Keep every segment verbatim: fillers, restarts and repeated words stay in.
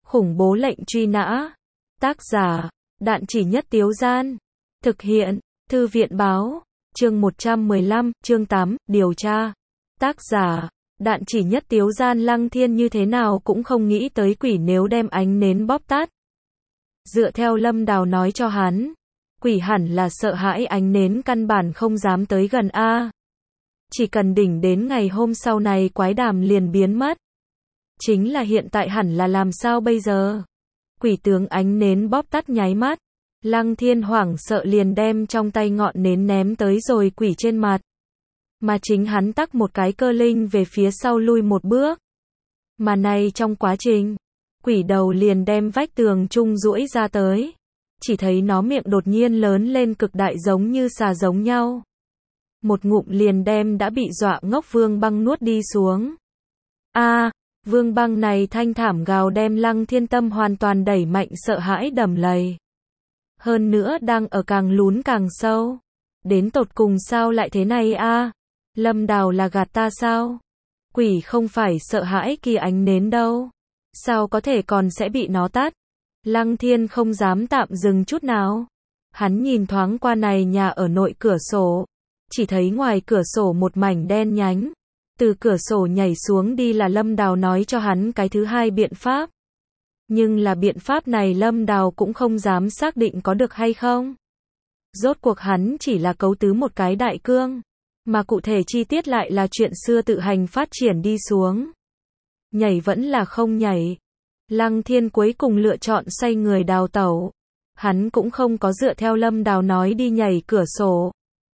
Khủng bố lệnh truy nã. Tác giả, Đạn Chỉ Nhất Tiếu Gian. Thực hiện, Thư viện Báo. Chương một trăm mười lăm, chương tám, điều tra. Tác giả, Đạn Chỉ Nhất Tiếu Gian. Lăng Thiên như thế nào cũng không nghĩ tới quỷ nếu đem ánh nến bóp tắt. Dựa theo Lâm Đào nói cho hắn, quỷ hẳn là sợ hãi ánh nến căn bản không dám tới gần a. Chỉ cần đỉnh đến ngày hôm sau này quái đàm liền biến mất. Chính là hiện tại hẳn là làm sao bây giờ? Quỷ tướng ánh nến bóp tắt nháy mắt. Lăng Thiên hoảng sợ liền đem trong tay ngọn nến ném tới rồi quỷ trên mặt. Mà chính hắn tắc một cái cơ linh về phía sau lui một bước. Mà này trong quá trình, quỷ đầu liền đem vách tường trung duỗi ra tới. Chỉ thấy nó miệng đột nhiên lớn lên cực đại giống như xà giống nhau. Một ngụm liền đem đã bị dọa ngốc Vương Băng nuốt đi xuống. A, à, Vương Băng này thanh thảm gào đem Lăng Thiên tâm hoàn toàn đẩy mạnh sợ hãi đầm lầy. Hơn nữa đang ở càng lún càng sâu. Đến tột cùng sao lại thế này a? À? Lâm Đào là gạt ta sao? Quỷ không phải sợ hãi kia ánh nến đâu. Sao có thể còn sẽ bị nó tắt? Lăng Thiên không dám tạm dừng chút nào. Hắn nhìn thoáng qua này nhà ở nội cửa sổ. Chỉ thấy ngoài cửa sổ một mảnh đen nhánh. Từ cửa sổ nhảy xuống đi là Lâm Đào nói cho hắn cái thứ hai biện pháp. Nhưng là biện pháp này Lâm Đào cũng không dám xác định có được hay không. Rốt cuộc hắn chỉ là cấu tứ một cái đại cương. Mà cụ thể chi tiết lại là chuyện xưa tự hành phát triển đi xuống. Nhảy vẫn là không nhảy. Lăng Thiên cuối cùng lựa chọn xoay người đào tẩu. Hắn cũng không có dựa theo Lâm Đào nói đi nhảy cửa sổ.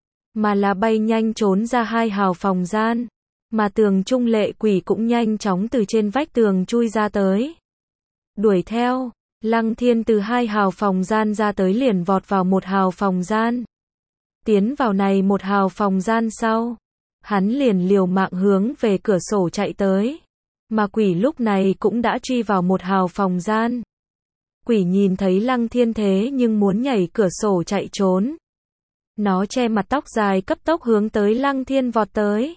Mà là bay nhanh trốn ra hai hào phòng gian. Mà tường trung lệ quỷ cũng nhanh chóng từ trên vách tường chui ra tới. Đuổi theo, Lăng Thiên từ hai hào phòng gian ra tới liền vọt vào một hào phòng gian. Tiến vào này một hào phòng gian sau, hắn liền liều mạng hướng về cửa sổ chạy tới. Mà quỷ lúc này cũng đã truy vào một hào phòng gian. Quỷ nhìn thấy Lăng Thiên thế nhưng muốn nhảy cửa sổ chạy trốn. Nó che mặt tóc dài cấp tốc hướng tới Lăng Thiên vọt tới.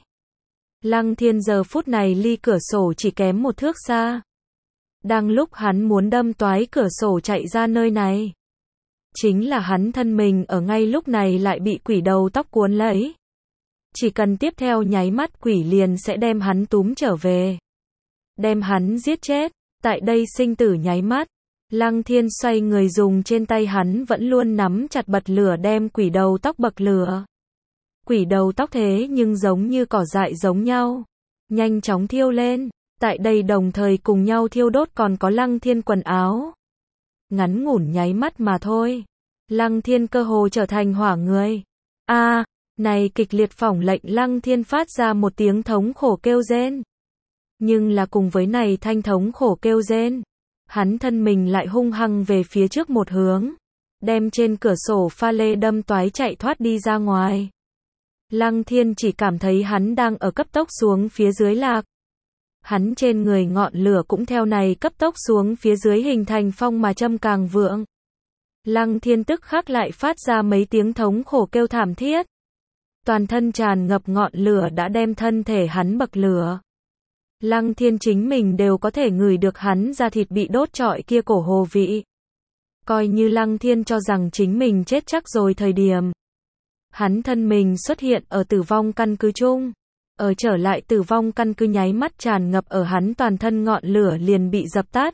Lăng Thiên giờ phút này ly cửa sổ chỉ kém một thước xa. Đang lúc hắn muốn đâm toái cửa sổ chạy ra nơi này. Chính là hắn thân mình ở ngay lúc này lại bị quỷ đầu tóc cuốn lấy. Chỉ cần tiếp theo nháy mắt quỷ liền sẽ đem hắn túm trở về. Đem hắn giết chết. Tại đây sinh tử nháy mắt. Lăng Thiên xoay người dùng trên tay hắn vẫn luôn nắm chặt bật lửa đem quỷ đầu tóc bậc lửa. Quỷ đầu tóc thế nhưng giống như cỏ dại giống nhau. Nhanh chóng thiêu lên. Tại đây đồng thời cùng nhau thiêu đốt còn có Lăng Thiên quần áo. Ngắn ngủn nháy mắt mà thôi. Lăng Thiên cơ hồ trở thành hỏa người. A, à, này kịch liệt phỏng lệnh Lăng Thiên phát ra một tiếng thống khổ kêu rên. Nhưng là cùng với này thanh thống khổ kêu rên. Hắn thân mình lại hung hăng về phía trước một hướng. Đem trên cửa sổ pha lê đâm toái chạy thoát đi ra ngoài. Lăng Thiên chỉ cảm thấy hắn đang ở cấp tốc xuống phía dưới lạc. Hắn trên người ngọn lửa cũng theo này cấp tốc xuống phía dưới hình thành phong mà châm càng vượng. Lăng Thiên tức khắc lại phát ra mấy tiếng thống khổ kêu thảm thiết. Toàn thân tràn ngập ngọn lửa đã đem thân thể hắn bậc lửa. Lăng Thiên chính mình đều có thể ngửi được hắn da thịt bị đốt trọi kia cổ hồ vị. Coi như Lăng Thiên cho rằng chính mình chết chắc rồi thời điểm. Hắn thân mình xuất hiện ở tử vong căn cứ chung. Ở trở lại tử vong căn cứ nháy mắt tràn ngập ở hắn toàn thân ngọn lửa liền bị dập tắt.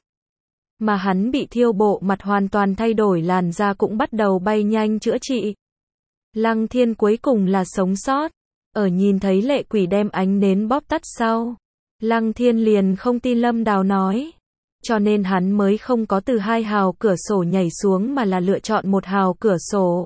Mà hắn bị thiêu bộ mặt hoàn toàn thay đổi làn da cũng bắt đầu bay nhanh chữa trị. Lăng Thiên cuối cùng là sống sót. Ở nhìn thấy lệ quỷ đem ánh nến bóp tắt sau. Lăng Thiên liền không tin Lâm Đào nói. Cho nên hắn mới không có từ hai hào cửa sổ nhảy xuống mà là lựa chọn một hào cửa sổ.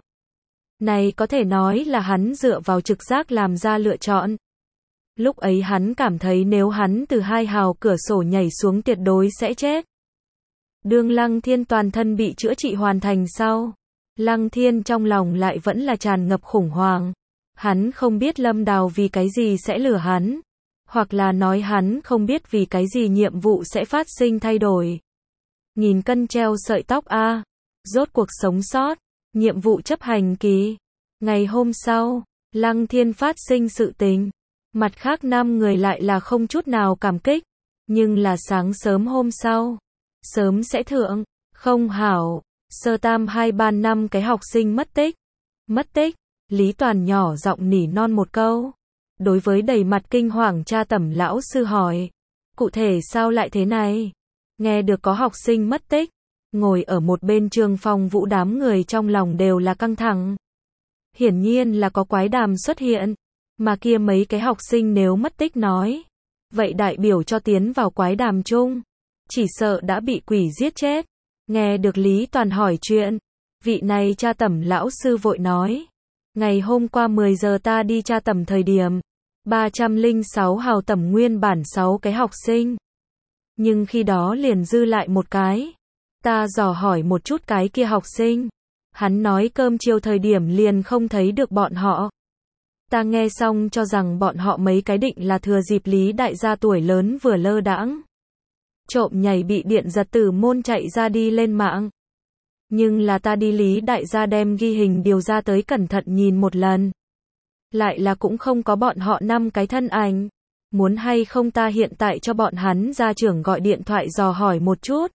Này có thể nói là hắn dựa vào trực giác làm ra lựa chọn. Lúc ấy hắn cảm thấy nếu hắn từ hai hào cửa sổ nhảy xuống tuyệt đối sẽ chết. Đương Lăng Thiên toàn thân bị chữa trị hoàn thành sau. Lăng Thiên trong lòng lại vẫn là tràn ngập khủng hoảng. Hắn không biết Lâm Đào vì cái gì sẽ lừa hắn. Hoặc là nói hắn không biết vì cái gì nhiệm vụ sẽ phát sinh thay đổi. Nghìn cân treo sợi tóc a, à. Rốt cuộc sống sót. Nhiệm vụ chấp hành ký. Ngày hôm sau, Lăng Thiên phát sinh sự tình. Mặt khác năm người lại là không chút nào cảm kích. Nhưng là sáng sớm hôm sau, sớm sẽ thượng, không hảo. Sơ tam hai ban năm cái học sinh mất tích. Mất tích, Lý Toàn nhỏ giọng nỉ non một câu. Đối với đầy mặt kinh hoàng cha Tẩm lão sư hỏi, cụ thể sao lại thế này? Nghe được có học sinh mất tích, ngồi ở một bên Trương Phong Vũ đám người trong lòng đều là căng thẳng. Hiển nhiên là có quái đàm xuất hiện, mà kia mấy cái học sinh nếu mất tích nói, vậy đại biểu cho tiến vào quái đàm chung, chỉ sợ đã bị quỷ giết chết. Nghe được Lý Toàn hỏi chuyện, vị này cha Tẩm lão sư vội nói, ngày hôm qua mười giờ ta đi tra tẩm thời điểm, ba trăm lẻ sáu hào tẩm nguyên bản sáu cái học sinh. Nhưng khi đó liền dư lại một cái. Ta dò hỏi một chút cái kia học sinh. Hắn nói cơm chiều thời điểm liền không thấy được bọn họ. Ta nghe xong cho rằng bọn họ mấy cái định là thừa dịp Lý đại gia tuổi lớn vừa lơ đãng, trộm nhảy bị điện giật từ môn chạy ra đi lên mạng. Nhưng là ta đi Lý đại gia đem ghi hình điều ra tới cẩn thận nhìn một lần. Lại là cũng không có bọn họ năm cái thân ảnh. Muốn hay không ta hiện tại cho bọn hắn gia trưởng gọi điện thoại dò hỏi một chút.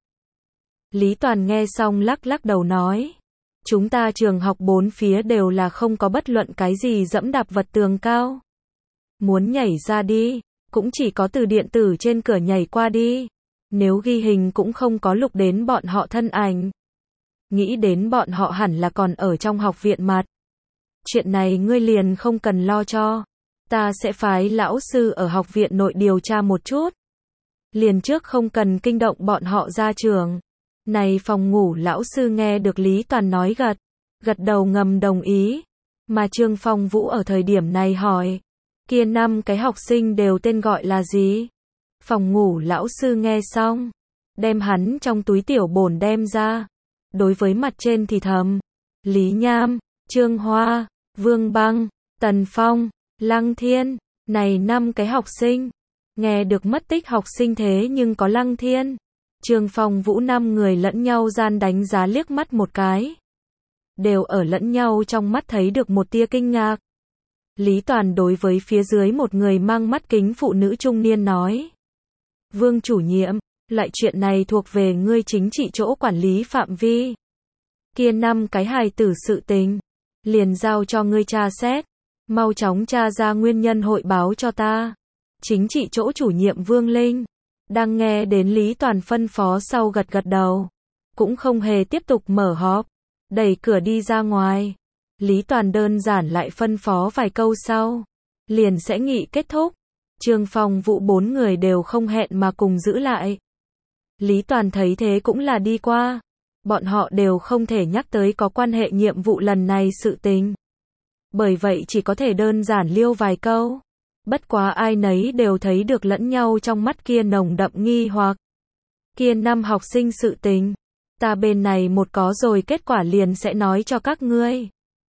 Lý Toàn nghe xong lắc lắc đầu nói. Chúng ta trường học bốn phía đều là không có bất luận cái gì dẫm đạp vật tường cao. Muốn nhảy ra đi, cũng chỉ có từ điện tử trên cửa nhảy qua đi. Nếu ghi hình cũng không có lục đến bọn họ thân ảnh. Nghĩ đến bọn họ hẳn là còn ở trong học viện mặt. Chuyện này ngươi liền không cần lo cho. Ta sẽ phái lão sư ở học viện nội điều tra một chút. Liền trước không cần kinh động bọn họ ra trường. Này phòng ngủ lão sư nghe được Lý Toàn nói gật. Gật đầu ngầm đồng ý. Mà Trương Phong Vũ ở thời điểm này hỏi. Kia năm cái học sinh đều tên gọi là gì? Phòng ngủ lão sư nghe xong. Đem hắn trong túi tiểu bổn đem ra. Đối với mặt trên thì thầm. Lý Nham, Trương Hoa, Vương Băng, Tần Phong, Lăng Thiên. Này năm cái học sinh. Nghe được mất tích học sinh thế nhưng có Lăng Thiên. Trương Phong Vũ năm người lẫn nhau gian đánh giá liếc mắt một cái. Đều ở lẫn nhau trong mắt thấy được một tia kinh ngạc. Lý Toàn đối với phía dưới một người mang mắt kính phụ nữ trung niên nói. Vương chủ nhiệm, loại chuyện này thuộc về ngươi chính trị chỗ quản lý phạm vi. Kia năm cái hài tử sự tình. Liền giao cho ngươi tra xét. Mau chóng tra ra nguyên nhân hội báo cho ta. Chính trị chỗ chủ nhiệm Vương Linh. Đang nghe đến Lý Toàn phân phó sau gật gật đầu. Cũng không hề tiếp tục mở họp. Đẩy cửa đi ra ngoài. Lý Toàn đơn giản lại phân phó vài câu sau. Liền sẽ nghị kết thúc. Trương Phong Vũ bốn người đều không hẹn mà cùng giữ lại. Lý Toàn thấy thế cũng là đi qua. Bọn họ đều không thể nhắc tới có quan hệ nhiệm vụ lần này sự tình. Bởi vậy chỉ có thể đơn giản liêu vài câu. Bất quá ai nấy đều thấy được lẫn nhau trong mắt kia nồng đậm nghi hoặc. Kia năm học sinh sự tình. Ta bên này một có rồi kết quả liền sẽ nói cho các ngươi.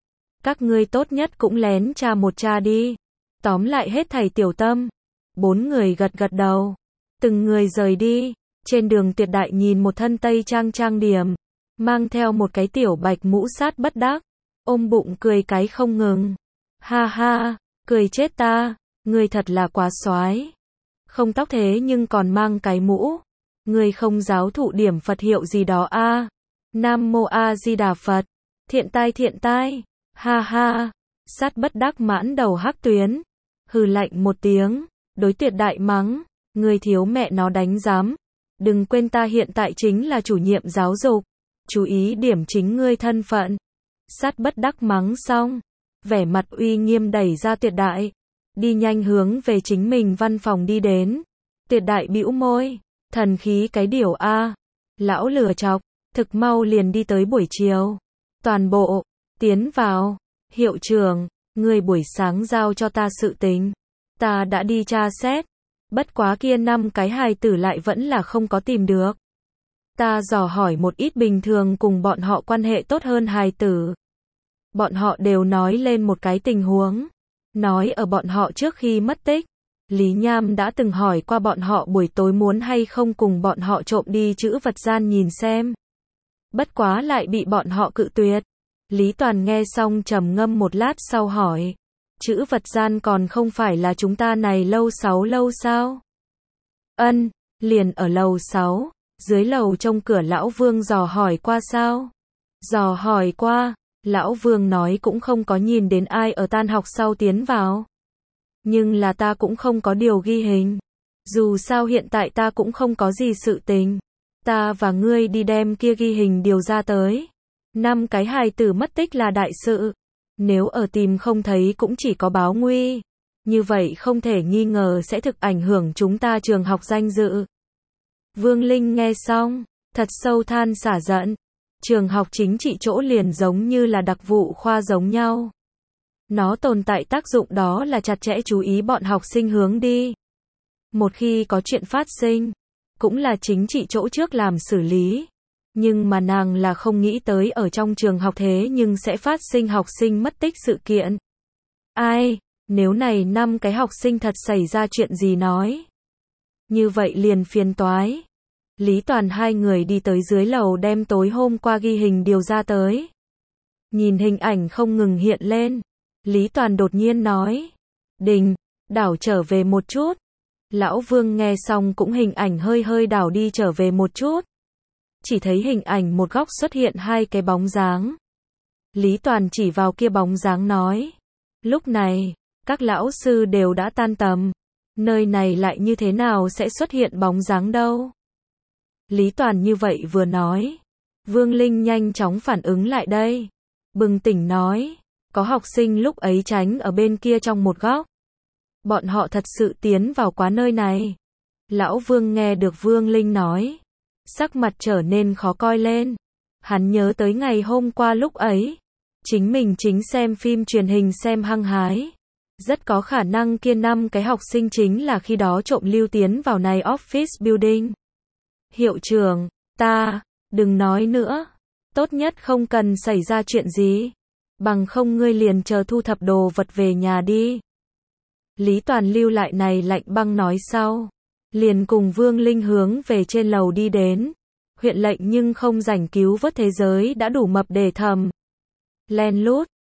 Các ngươi tốt nhất cũng lén tra một tra đi. Tóm lại hết thảy tiểu tâm. Bốn người gật gật đầu. Từng người rời đi. Trên đường Tuyệt Đại nhìn một thân tây trang trang điểm. Mang theo một cái tiểu bạch mũ sát bất đắc. Ôm bụng cười cái không ngừng. Ha ha, cười chết ta. Ngươi thật là quá xoái. Không tóc thế nhưng còn mang cái mũ. Ngươi không giáo thụ điểm Phật hiệu gì đó a? À? Nam Mô A Di Đà Phật. Thiện tai thiện tai. Ha ha. Sát bất đắc mãn đầu hắc tuyến. Hừ lạnh một tiếng. Đối Tuyệt Đại mắng. Ngươi thiếu mẹ nó đánh giám. Đừng quên ta hiện tại chính là chủ nhiệm giáo dục. Chú ý điểm chính ngươi thân phận. Sát bất đắc mắng xong. Vẻ mặt uy nghiêm đẩy ra Tuyệt Đại. Đi nhanh hướng về chính mình văn phòng đi đến. Tuyệt Đại bĩu môi. Thần khí cái điều a. Lão lừa chọc. Thực mau liền đi tới buổi chiều. Toàn bộ. Tiến vào. Hiệu trưởng. Người buổi sáng giao cho ta sự tình. Ta đã đi tra xét. Bất quá kia năm cái hài tử lại vẫn là không có tìm được. Ta dò hỏi một ít bình thường cùng bọn họ quan hệ tốt hơn hài tử. Bọn họ đều nói lên một cái tình huống. Nói ở bọn họ trước khi mất tích. Lý Nham đã từng hỏi qua bọn họ buổi tối muốn hay không cùng bọn họ trộm đi chữ vật gian nhìn xem. Bất quá lại bị bọn họ cự tuyệt. Lý Toàn nghe xong trầm ngâm một lát sau hỏi. Chữ vật gian còn không phải là chúng ta này lâu sáu lâu sao? Ân, liền ở lầu sáu. Dưới lầu trông cửa lão Vương dò hỏi qua sao? Dò hỏi qua, lão Vương nói cũng không có nhìn đến ai ở tan học sau tiến vào. Nhưng là ta cũng không có điều ghi hình. Dù sao hiện tại ta cũng không có gì sự tình. Ta và ngươi đi đem kia ghi hình điều ra tới. Năm cái hài tử mất tích là đại sự. Nếu ở tìm không thấy cũng chỉ có báo nguy. Như vậy không thể nghi ngờ sẽ thực ảnh hưởng chúng ta trường học danh dự. Vương Linh nghe xong, thật sâu than xả giận. Trường học chính trị chỗ liền giống như là đặc vụ khoa giống nhau. Nó tồn tại tác dụng đó là chặt chẽ chú ý bọn học sinh hướng đi. Một khi có chuyện phát sinh, cũng là chính trị chỗ trước làm xử lý. Nhưng mà nàng là không nghĩ tới ở trong trường học thế nhưng sẽ phát sinh học sinh mất tích sự kiện. Ai, nếu này năm cái học sinh thật xảy ra chuyện gì nói. Như vậy liền phiền toái. Lý Toàn hai người đi tới dưới lầu đem tối hôm qua ghi hình điều ra tới. Nhìn hình ảnh không ngừng hiện lên. Lý Toàn đột nhiên nói. Đình, đảo trở về một chút. Lão Vương nghe xong cũng hình ảnh hơi hơi đảo đi trở về một chút. Chỉ thấy hình ảnh một góc xuất hiện hai cái bóng dáng. Lý Toàn chỉ vào kia bóng dáng nói. Lúc này, các lão sư đều đã tan tầm. Nơi này lại như thế nào sẽ xuất hiện bóng dáng đâu? Lý Toàn như vậy vừa nói. Vương Linh nhanh chóng phản ứng lại đây. Bừng tỉnh nói. Có học sinh lúc ấy tránh ở bên kia trong một góc. Bọn họ thật sự tiến vào quá nơi này. Lão Vương nghe được Vương Linh nói. Sắc mặt trở nên khó coi lên. Hắn nhớ tới ngày hôm qua lúc ấy. Chính mình chính xem phim truyền hình xem hăng hái. Rất có khả năng kia năm cái học sinh chính là khi đó trộm lưu tiến vào này office building. Hiệu trưởng, ta, đừng nói nữa. Tốt nhất không cần xảy ra chuyện gì. Bằng không ngươi liền chờ thu thập đồ vật về nhà đi. Lý Toàn lưu lại này lạnh băng nói sau. Liền cùng Vương Linh hướng về trên lầu đi đến. Huyện lệnh nhưng không rảnh cứu vớt thế giới đã đủ mập để thầm. Len lút,